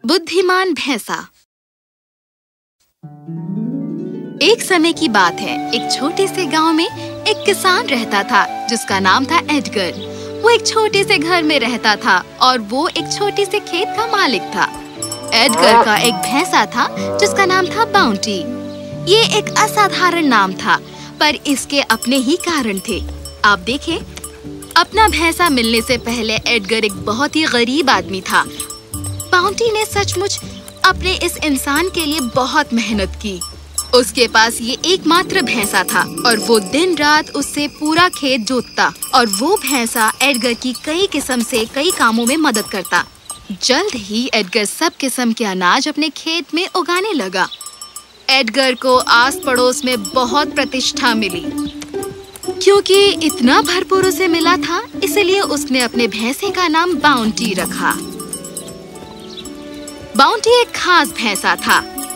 बुद्धिमान भैंसा। एक समय की बात है, एक छोटे से गांव में एक किसान रहता था जिसका नाम था एडगर। वो एक छोटे से घर में रहता था और वो एक छोटे से खेत का मालिक था। एडगर का एक भैंसा था जिसका नाम था बाउंटी। ये एक असाधारण नाम था, पर इसके अपने ही कारण थे। आप देखें, अपना भैंसा मिलने से पहले एडगर एक बहुत ही गरीब आदमी था। बाउंटी ने सचमुच अपने इस इंसान के लिए बहुत मेहनत की। उसके पास ये एकमात्र भैंसा था और वो दिन रात उससे पूरा खेत जोतता और वो भैंसा एडगर की कई किस्म से कई कामों में मदद करता। जल्द ही एडगर सब किस्म के अनाज अपने खेत में उगाने लगा। एडगर को आस पड़ोस में बहुत प्रतिष्ठा मिली। क्योंकि इतना भरपूर उसे मिला था, इसलिए उसने अपने भैंसे का नाम बाउंटी रखा। बाउंटी एक खास भैंसा था।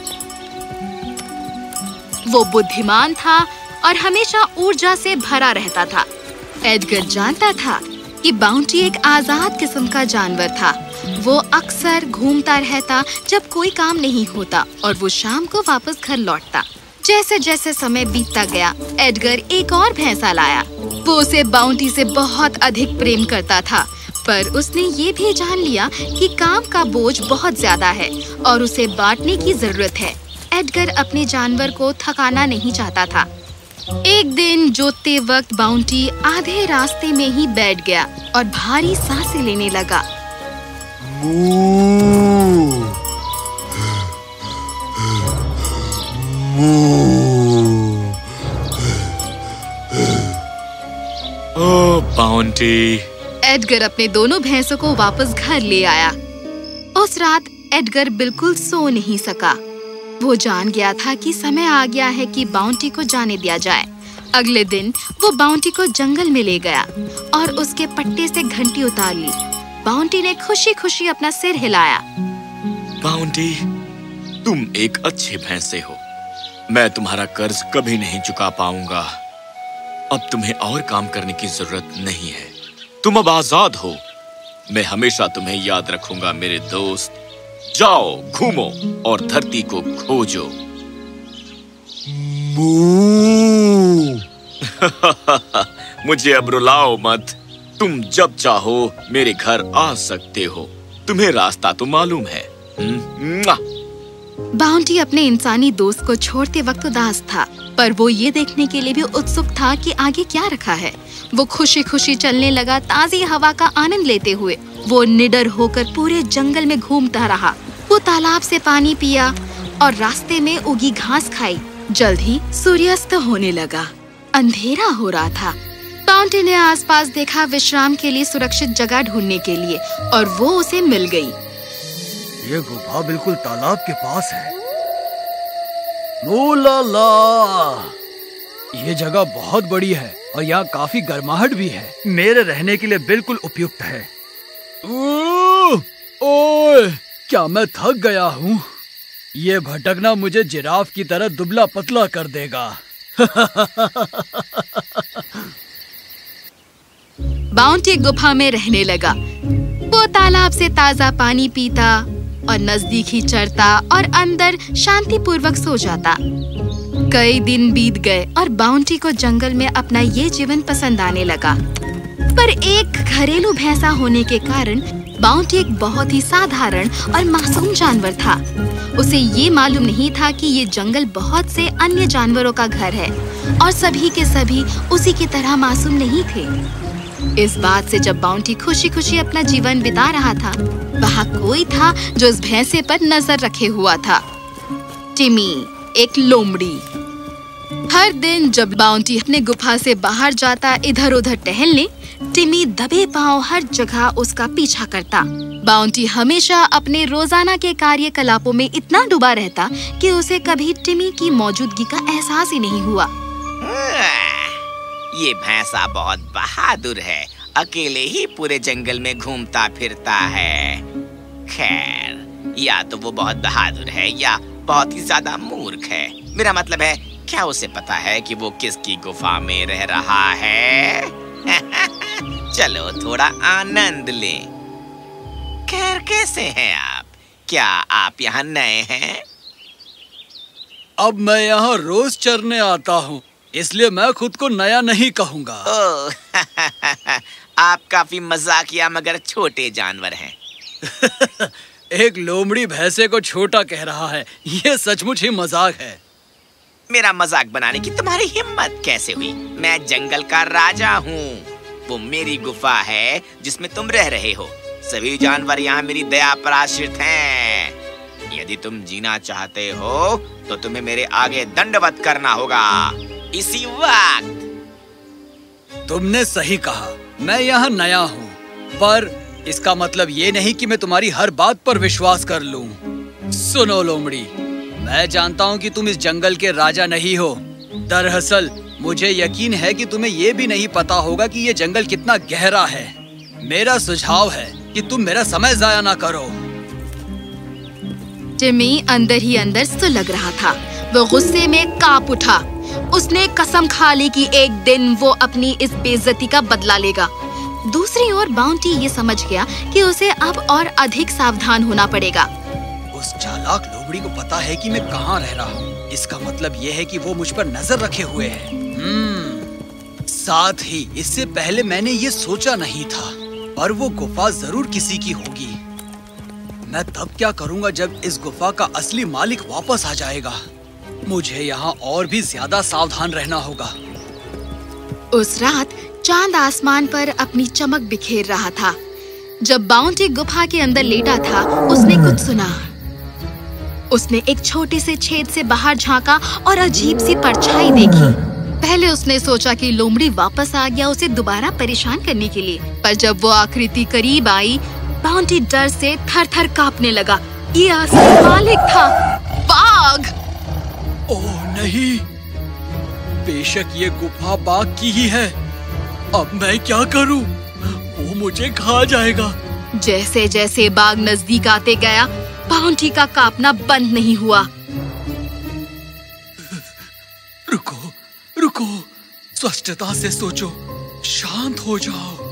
वो बुद्धिमान था और हमेशा ऊर्जा से भरा रहता था। एडगर जानता था कि बाउंटी एक आजाद किस्म का जानवर था। वो अक्सर घूमता रहता जब कोई काम नहीं होता और वो शाम को वापस घर लौटता। जैसे जैसे समय बीतता गया, एडगर एक और भैंसा लाया। वो उसे बाउंटी से बहुत अधिक प्रेम करता था, पर उसने ये भी जान लिया कि काम का बोझ बहुत ज्यादा है और उसे बांटने की जरूरत है। एडगर अपने जानवर को थकाना नहीं चाहता था। एक दिन जोतते वक्त बाउंटी आधे रास्ते में ही बैठ गया और भारी सांसें लेने लगा। ओह बाउंटी। एडगर अपने दोनों भैंसों को वापस घर ले आया। उस रात एडगर बिल्कुल सो नहीं सका। वो जान गया था कि समय आ गया है कि बाउंटी को जाने दिया जाए। अगले दिन वो बाउंटी को जंगल में ले गया और उसके पट्टे से घंटी उतार ली। बाउंटी ने खुशी-खुशी अपना सिर हिलाया। बाउंटी, तुम एक अच्छे भैंसे हो। मैं तुम्हारा कर्ज कभी नहीं चुका पाऊंगा। अब तुम्हें और काम करने की जरूरत नहीं है। तुम अब आजाद हो। मैं हमेशा तुम्हें याद रखूंगा मेरे दोस्त। जाओ, घूमो और धरती को खोजो। मुझे अब रुलाओ मत। तुम जब चाहो मेरे घर आ सकते हो। तुम्हें रास्ता तो मालूम है। बाउंटी अपने इंसानी दोस्त को छोड़ते वक्त उदास था, पर वो ये देखने के लिए भी उत्सुक था कि आगे क्या रखा है। वो खुशी-खुशी चलने लगा, ताज़ी हवा का आनंद लेते हुए। वो निडर होकर पूरे जंगल में घूमता रहा। वो तालाब से पानी पिया और रास्ते में उगी घास खाई। जल्द ही सूर्यास्त होने लगा। अंधेरा हो रहा था। बाउंटी ने आसपास देखा विश्राम के लिए सुरक्षित जगह ढूंढने के लिए, और वो उसे मिल गई। ये गुफा बिल्कुल तालाब के पास है। ओ ला ला, ये जगह बहुत बड़ी है और यहाँ काफी गर्माहट भी है। मेरे रहने के लिए बिल्कुल उपयुक्त है। ओए, क्या मैं थक गया हूँ? ये भटकना मुझे जिराफ की तरह दुबला पतला कर देगा। बाउंटी गुफा में रहने लगा। वो तालाब से ताजा पानी पीता और नजदीक ही चरता और अंदर शांतिपूर्वक सो जाता। कई दिन बीत गए और बाउंटी को जंगल में अपना ये जीवन पसंद आने लगा। पर एक घरेलू भैंसा होने के कारण बाउंटी एक बहुत ही साधारण और मासूम जानवर था। उसे ये मालूम नहीं था कि ये जंगल बहुत से अन्य जानवरों का घर है और सभी के सभी उसी की तरह मासूम नहीं थे। इस बात से जब बाउंटी खुशी-खुशी अपना जीवन बिता रहा था, वहाँ कोई था जो इस भैंसे पर नजर रखे हुआ था। टिमी, एक लोमड़ी। हर दिन जब बाउंटी अपने गुफा से बाहर जाता इधर-उधर टहलने, टिमी दबे पांव हर जगह उसका पीछा करता। बाउंटी हमेशा अपने रोजाना के कार्यकलापों में इतना डूबा रहता कि उसे कभी टिमी की मौजूदगी का एहसास ही नहीं हुआ। ये भैंसा बहुत बहादुर है। अकेले ही पूरे जंगल में घूमता फिरता है। खैर, या तो वो बहुत बहादुर है या बहुत ही ज्यादा मूर्ख है। मेरा मतलब है, क्या उसे पता है कि वो किसकी गुफा में रह रहा है? चलो थोड़ा आनंद लें। खैर, कैसे हैं आप? क्या आप यहाँ नए हैं? अब मैं यहाँ रोज चरने आता हूँ, इसलिए मैं खुद को नया नहीं कहूँगा। ओह, आप काफी मजाकिया मगर छोटे जानवर हैं। एक लोमड़ी भैंसे को छोटा कह रहा है, ये सचमुच ही मजाक है। मेरा मजाक बनाने की तुम्हारी हिम्मत कैसे हुई? मैं जंगल का राजा हूँ। वो मेरी गुफा है जिसमें तुम रह रहे हो। सभी जानवर यहाँ मेरी दया पर आश्रित हैं। यदि तुम जीना चाहते हो तो तुम्हें मेरे आगे दंडवत करना होगा इसी वक्त। तुमने सही कहा, मैं यहाँ नया हूँ, पर इसका मतलब ये नहीं कि मैं तुम्हारी हर बात पर विश्वास कर लूँ। सुनो लोमड़ी, मैं जानता हूँ कि तुम इस जंगल के राजा नहीं हो। दरअसल मुझे यकीन है कि तुम्हें ये भी नहीं पता होगा कि ये जंगल कितना गहरा है। मेरा सुझाव है कि तुम मेरा समय जाया ना करो। टिमी अंदर ही अंदर सुलग रहा था। वो गुस्से में कांप उठा। उसने कसम खा ली कि एक दिन वो अपनी इस बेइज्जती का बदला लेगा। दूसरी ओर बाउंटी ये समझ गया कि उसे अब और अधिक सावधान होना पड़ेगा। उस चालाक लोमड़ी को पता है कि मैं कहाँ रह रहा हूँ। इसका मतलब ये है कि वो मुझ पर नजर रखे हुए है। साथ ही इससे पहले मैंने ये सोचा नहीं था, पर वो गुफा जरूर किसी की होगी। मैं तब क्या करूँगा जब इस गुफा का असली मालिक वापस आ जाएगा। मुझे यहाँ और भी ज्यादा सावधान रहना होगा। उस रात चांद आसमान पर अपनी चमक बिखेर रहा था। जब बाउंटी गुफा के अंदर लेटा था, उसने कुछ सुना। उसने एक छोटे से छेद से बाहर झांका और अजीब सी परछाई देखी। पहले उसने सोचा कि लोमड़ी वापस आ गया उसे दोबारा परेशान करने के लिए, पर जब वो आकृति करीब आई, बाउंटी डर से थर-थर कांपने लगा। ये असली मालिक था, बाघ। ओह नहीं, बेशक ये गुफा बाघ की ही है। अब मैं क्या करूं? वो मुझे खा जाएगा। जैसे जैसे बाघ नजदीक आते गया, बाउंटी का कांपना बंद नहीं हुआ। रुको, रुको, स्पष्टता से सोचो, शांत हो जाओ।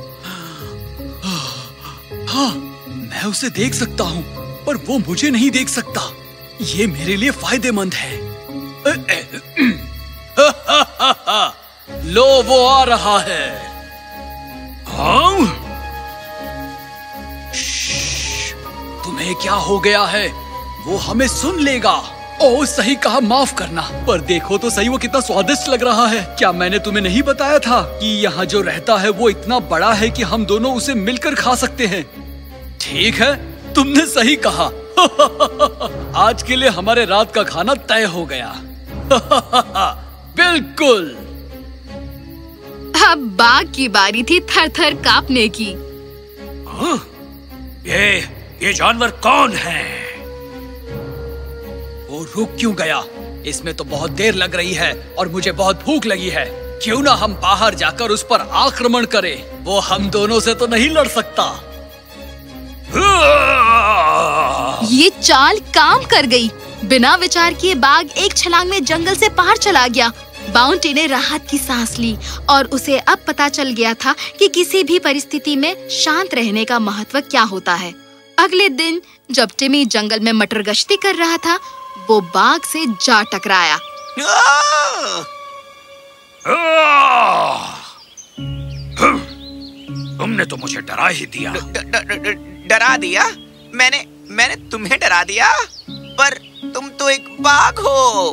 हाँ, मैं उसे देख सकता हूँ, पर वो मुझे नहीं देख सकता। ये मेरे लिए फायदेमंद है। लो, वो आ रहा है। हाँ? तुम्हें क्या हो गया है? वो हमें सुन लेगा। ओह, सही कहा, माफ करना। पर देखो तो सही, वो कितना स्वादिष्ट लग रहा है। क्या मैंने तुम्हें नहीं बताया था कि यहाँ जो रहता है वो इतना बड़ा है कि हम दोनों उसे मिलकर खा सकते हैं? ठीक है, तुमने सही कहा। आज के लिए हमारे रात का खाना तय हो गया। बिल्कुल। अब बाघ की बारी थी थर-थर कांपने की। ये जानवर कौन है? वो रुक क्यों गया? इसमें तो बहुत देर लग रही है और मुझे बहुत भूख लगी है। क्यों ना हम बाहर जाकर उस पर आक्रमण करें? वो हम दोनों से तो नहीं लड़ सकता। ये चाल काम कर गई। बिना विचार किए बाघ एक छलांग में जंगल से बाहर चला गया। बाउंटी ने राहत की सांस ली और उसे अब पता चल गया था कि किसी भी परिस्थिति में शांत रहने का महत्व क्या होता है। अगले दिन जब टिमी जंगल में मटर गश्ती कर रहा था, वो बाघ से जा टकराया। तुमने तो मुझे डरा ही दिया। डरा दिया? मैंने तुम्हें डरा दिया? पर तुम तो एक बाघ हो।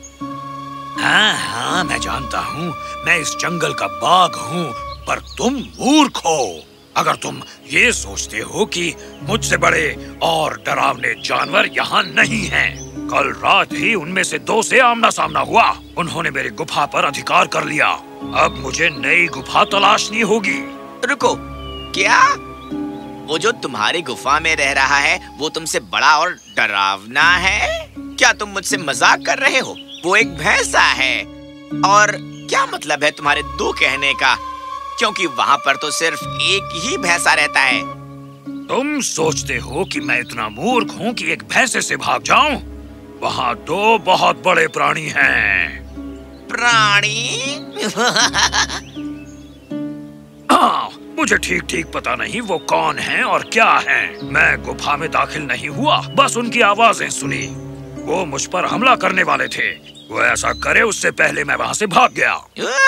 हाँ, मैं जानता हूँ, मैं इस जंगल का बाघ हूँ, पर तुम मूर्ख हो। अगर तुम ये सोचते हो कि मुझसे बड़े और डरावने जानवर यहाँ नहीं हैं। कल रात ही उनमें से दो से आमना सामना हुआ। उन्होंने मेरी गुफा पर अधिकार कर लिया। अब मुझे नई गुफा तलाशनी होगी। रुको, क्या? वो जो तुम्हारी गुफा में रह रहा है वो तुमसे बड़ा और डरावना है? क्या तुम मुझसे मजाक कर रहे हो? वो एक भैंसा है। और क्या मतलब है तुम्हारे दो कहने का? क्योंकि वहाँ पर तो सिर्फ एक ही भैंसा रहता है। तुम सोचते हो कि मैं इतना मूर्ख हूँ कि एक भैंसे से भाग जाऊं? वहाँ दो बहुत बड़े प्राणी हैं। प्राणी? हाँ, मुझे ठीक ठीक पता नहीं वो कौन हैं और क्या हैं। मैं गुफा में दाखिल नहीं हुआ, बस उनकी आवाजें सुनी। वो मुझ पर हमला करने वाले थे। वो ऐसा करे उससे पहले मैं वहाँ से भाग गया।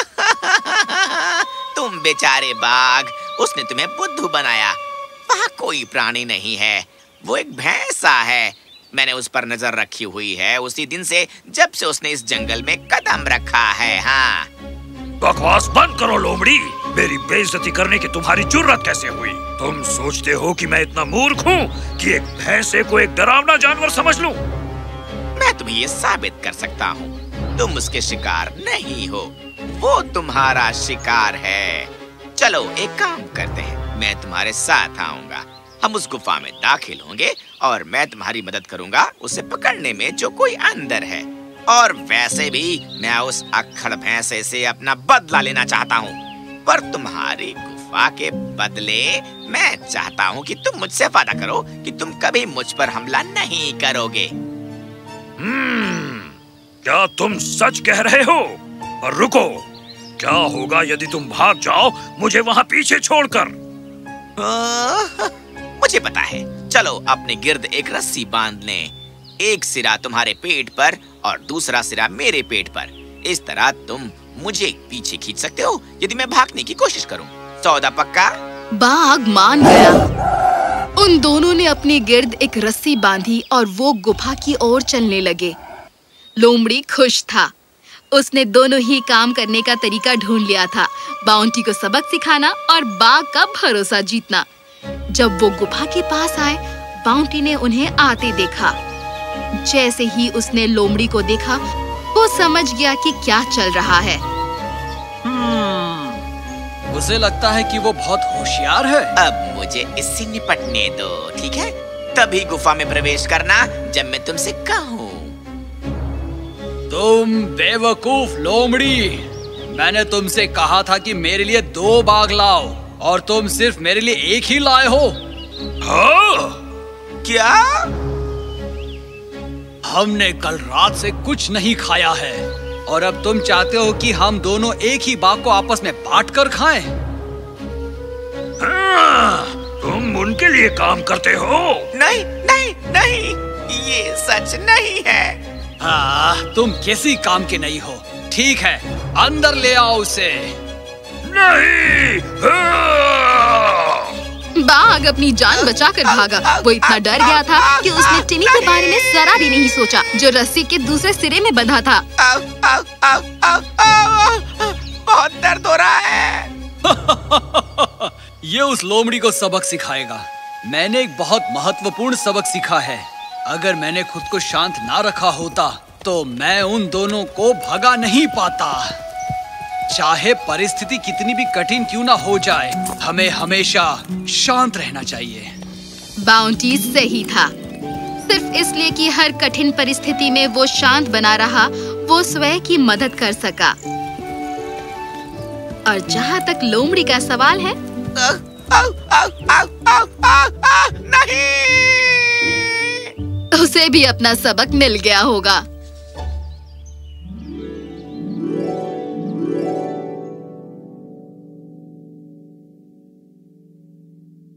तुम बेचारे बाघ, उसने तुम्हें बुद्धू बनाया। वहाँ कोई प्राणी नहीं है, वो एक भैंसा है। मैंने उस पर नजर रखी हुई है उसी दिन से, जब से उसने इस जंगल में कदम रखा है। हाँ, बकवास बंद करो लोमड़ी। मेरी बेइज्जती करने की तुम्हारी जुर्रत कैसे हुई? तुम सोचते हो कि मैं इतना मूर्ख हूँ कि एक भैंसे को एक डरावना जानवर समझ लूं? मैं तुम्हें ये साबित कर सकता हूँ, तुम उसके शिकार नहीं हो, वो तुम्हारा शिकार है। चलो एक काम करते हैं, मैं तुम्हारे साथ आऊंगा। हम उस गुफा में दाखिल होंगे और मैं तुम्हारी मदद करूंगा उसे पकड़ने में जो कोई अंदर है। और वैसे भी मैं उस अक्खड़ भैंसे से अपना बदला लेना चाहता हूँ, पर तुम्हारी गुफा के बदले मैं चाहता हूँ कि तुम मुझसे वादा करो कि तुम कभी मुझ पर हमला नहीं करोगे। क्या तुम सच कह रहे हो? और रुको, क्या होगा यदि तुम भाग जाओ मुझे वहाँ पीछे छोड़कर? मुझे पता है, चलो अपने गिर्द एक रस्सी बांध लें। एक सिरा तुम्हारे पेट पर और दूसरा सिरा मेरे पेट पर। इस तरह तुम मुझे पीछे खींच सकते हो यदि मैं भागने की कोशिश करूं। सौदा पक्का? बाघ मान गया। उन दोनों ने अपने गिर्द एक रस्सी बांधी और वो गुफा की ओर चलने लगे। लोमड़ी खुश था, उसने दोनों ही काम करने का तरीका ढूंढ लिया था, बाउंटी को सबक सिखाना और बाघ का भरोसा जीतना। जब वो गुफा के पास आए, बाउंटी ने उन्हें आते देखा। जैसे ही उसने लोमड़ी को देखा, वो समझ गया कि क्या चल रहा है। उसे लगता है कि वो बहुत होशियार है। अब मुझे इससे निपटने दो, ठीक है? तभी गुफा में प्रवेश करना जब मैं तुमसे कहूँ। तुम बेवकूफ लोमड़ी, मैंने तुमसे कहा था कि मेरे लिए 2 बाघ लाओ और तुम सिर्फ मेरे लिए एक ही लाए हो। हाँ? क्या? हमने कल रात से कुछ नहीं खाया है और अब तुम चाहते हो कि हम दोनों एक ही बाघ को आपस में बांट कर खाएं? हाँ, तुम उनके लिए काम करते हो? नहीं नहीं नहीं, ये सच नहीं है। हाँ, तुम किसी काम के नहीं हो। ठीक है, अंदर ले आओ उसे। नहीं! बाघ अपनी जान बचाकर भागा। वो इतना डर गया था कि उसने टिनी के बारे में जरा भी नहीं सोचा, जो रस्सी के दूसरे सिरे में बंधा था। आओ, आओ, आओ, आओ, आओ, बहुत दर्द हो रहा है। ये उस लोमड़ी को सबक सिखाएगा। मैंने एक बहुत महत्वपूर्ण सबक सीखा है। अगर मैंने खुद को शांत ना रखा होता तो मैं उन दोनों को भगा नहीं पाता। चाहे परिस्थिति कितनी भी कठिन क्यों ना हो जाए, हमें हमेशा शांत रहना चाहिए। बाउंटी सही था। सिर्फ इसलिए कि हर कठिन परिस्थिति में वो शांत बना रहा, वो स्वयं की मदद कर सका। और जहाँ तक लोमड़ी का सवाल है, नहीं, उसे भी अपना सबक मिल गया होगा।